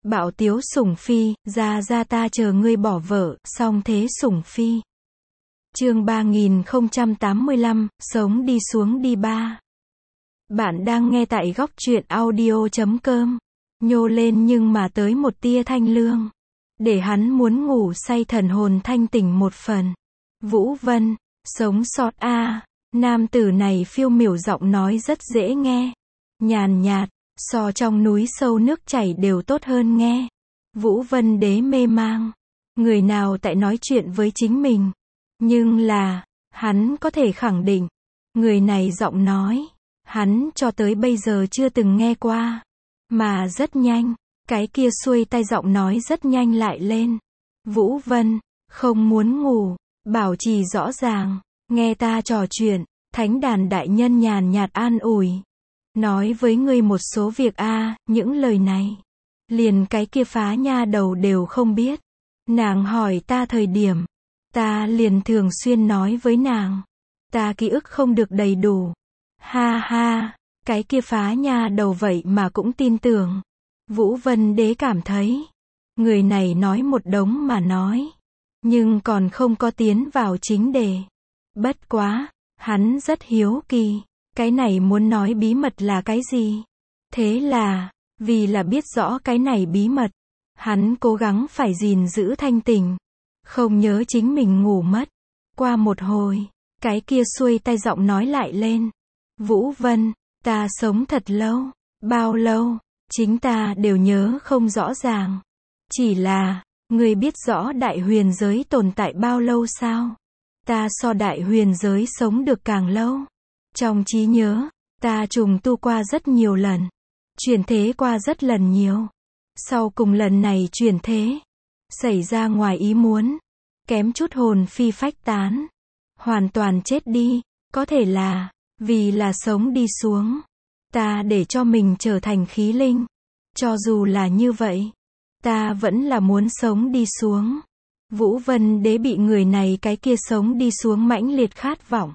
Bạo tiếu sủng phi, ra ra ta chờ ngươi bỏ vợ, song thế sủng phi. Chương 3085, sống đi xuống đi ba. Bạn đang nghe tại góc truyện audio.com. Nhô lên nhưng mà tới một tia thanh lương. Để hắn muốn ngủ say thần hồn thanh tỉnh một phần. Vũ Vân, sống sót a. Nam tử này phiêu miểu giọng nói rất dễ nghe. Nhàn nhạt, so trong núi sâu nước chảy đều tốt hơn nghe. Vũ Vân Đế mê mang. Người nào tại nói chuyện với chính mình. Nhưng là, hắn có thể khẳng định. Người này giọng nói, hắn cho tới bây giờ chưa từng nghe qua. Mà rất nhanh, cái kia xuôi tay giọng nói rất nhanh lại lên. Vũ Vân, không muốn ngủ, bảo trì rõ ràng, nghe ta trò chuyện, thánh đàn đại nhân nhàn nhạt an ủi. Nói với ngươi một số việc những lời này. Liền cái kia phá nha đầu đều không biết. Nàng hỏi ta thời điểm. Ta liền thường xuyên nói với nàng. Ta ký ức không được đầy đủ. Ha ha, cái kia phá nha đầu vậy mà cũng tin tưởng. Vũ Vân Đế cảm thấy. Người này nói một đống mà nói. Nhưng còn không có tiến vào chính đề. Bất quá, hắn rất hiếu kỳ. Cái này muốn nói bí mật là cái gì? Thế là, vì là biết rõ cái này bí mật, hắn cố gắng phải gìn giữ thanh tỉnh, không nhớ chính mình ngủ mất. Qua một hồi, cái kia xuôi tay giọng nói lại lên. Vũ Vân, ta sống thật lâu, bao lâu, chính ta đều nhớ không rõ ràng. Chỉ là, ngươi biết rõ đại huyền giới tồn tại bao lâu sao? Ta so đại huyền giới sống được càng lâu. Trong trí nhớ, ta trùng tu qua rất nhiều lần. Chuyển thế qua rất lần nhiều. Sau cùng lần này chuyển thế. Xảy ra ngoài ý muốn. Kém chút hồn phi phách tán. Hoàn toàn chết đi. Có thể là, vì là sống đi xuống. Ta để cho mình trở thành khí linh. Cho dù là như vậy, ta vẫn là muốn sống đi xuống. Vũ Vân Đế bị người này cái kia sống đi xuống mãnh liệt khát vọng.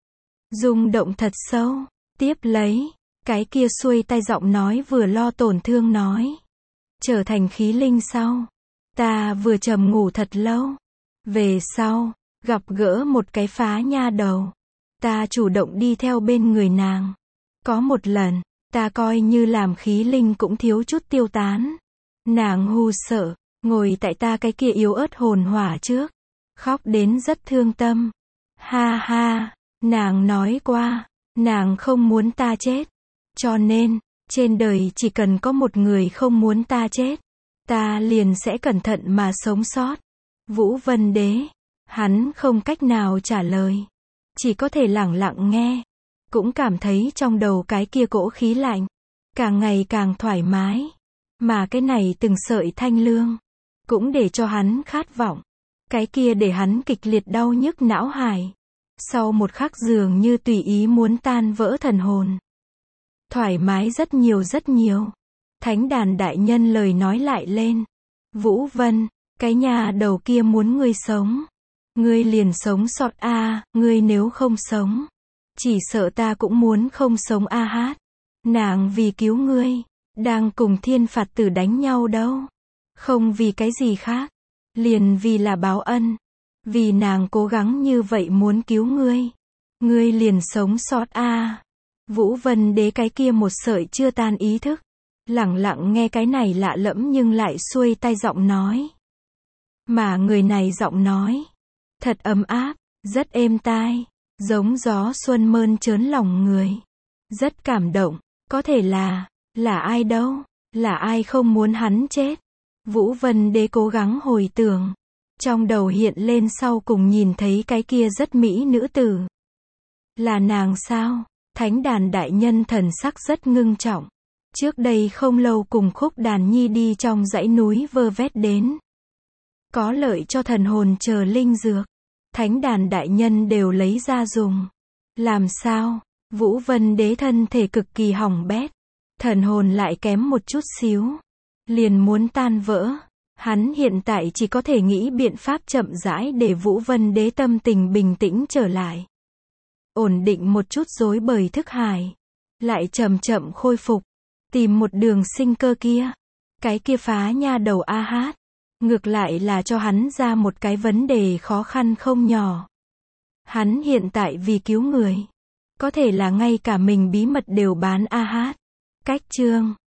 Rung động thật sâu. Tiếp lấy, cái kia xuôi tay giọng nói vừa lo tổn thương nói. Trở thành khí linh sau. Ta vừa trầm ngủ thật lâu. Về sau, gặp gỡ một cái phá nha đầu. Ta chủ động đi theo bên người nàng. Có một lần, ta coi như làm khí linh cũng thiếu chút tiêu tán. Nàng hu sợ, ngồi tại ta cái kia yếu ớt hồn hỏa trước. Khóc đến rất thương tâm. Ha ha. Nàng nói qua, nàng không muốn ta chết. Cho nên, trên đời chỉ cần có một người không muốn ta chết, ta liền sẽ cẩn thận mà sống sót. Vũ Vân Đế, hắn không cách nào trả lời. Chỉ có thể lẳng lặng nghe. Cũng cảm thấy trong đầu cái kia cỗ khí lạnh. Càng ngày càng thoải mái. Mà cái này từng sợi thanh lương. Cũng để cho hắn khát vọng. Cái kia để hắn kịch liệt đau nhức não hải. Sau một khắc dường như tùy ý muốn tan vỡ thần hồn. Thoải mái rất nhiều rất nhiều. Thánh đàn đại nhân lời nói lại lên. Vũ Vân, cái nhà đầu kia muốn ngươi sống. Ngươi liền sống sót ngươi nếu không sống. Chỉ sợ ta cũng muốn không sống hát. Nàng vì cứu ngươi, đang cùng thiên phạt tử đánh nhau đâu. Không vì cái gì khác. Liền vì là báo ân. Vì nàng cố gắng như vậy muốn cứu ngươi. Ngươi liền sống sót Vũ Vân Đế cái kia một sợi chưa tan ý thức. Lẳng lặng nghe cái này lạ lẫm nhưng lại xuôi tay giọng nói. Mà người này giọng nói. Thật ấm áp, rất êm tai. Giống gió xuân mơn trớn lòng người. Rất cảm động. Có thể là ai đâu? Là ai không muốn hắn chết? Vũ Vân Đế cố gắng hồi tưởng. Trong đầu hiện lên sau cùng nhìn thấy cái kia rất mỹ nữ tử. Là nàng sao? Thánh đàn đại nhân thần sắc rất ngưng trọng. Trước đây không lâu cùng Khúc Đàn Nhi đi trong dãy núi vơ vét đến. Có lợi cho thần hồn chờ linh dược. Thánh đàn đại nhân đều lấy ra dùng. Làm sao? Vũ Vân Đế thân thể cực kỳ hỏng bét. Thần hồn lại kém một chút xíu. Liền muốn tan vỡ. Hắn hiện tại chỉ có thể nghĩ biện pháp chậm rãi để Vũ Vân Đế tâm tình bình tĩnh trở lại. Ổn định một chút rối bời thức hải. Lại chậm chậm khôi phục. Tìm một đường sinh cơ kia. Cái kia phá nha đầu A Hát. Ngược lại là cho hắn ra một cái vấn đề khó khăn không nhỏ. Hắn hiện tại vì cứu người, có thể là ngay cả mình bí mật đều bán A Hát. Cách chương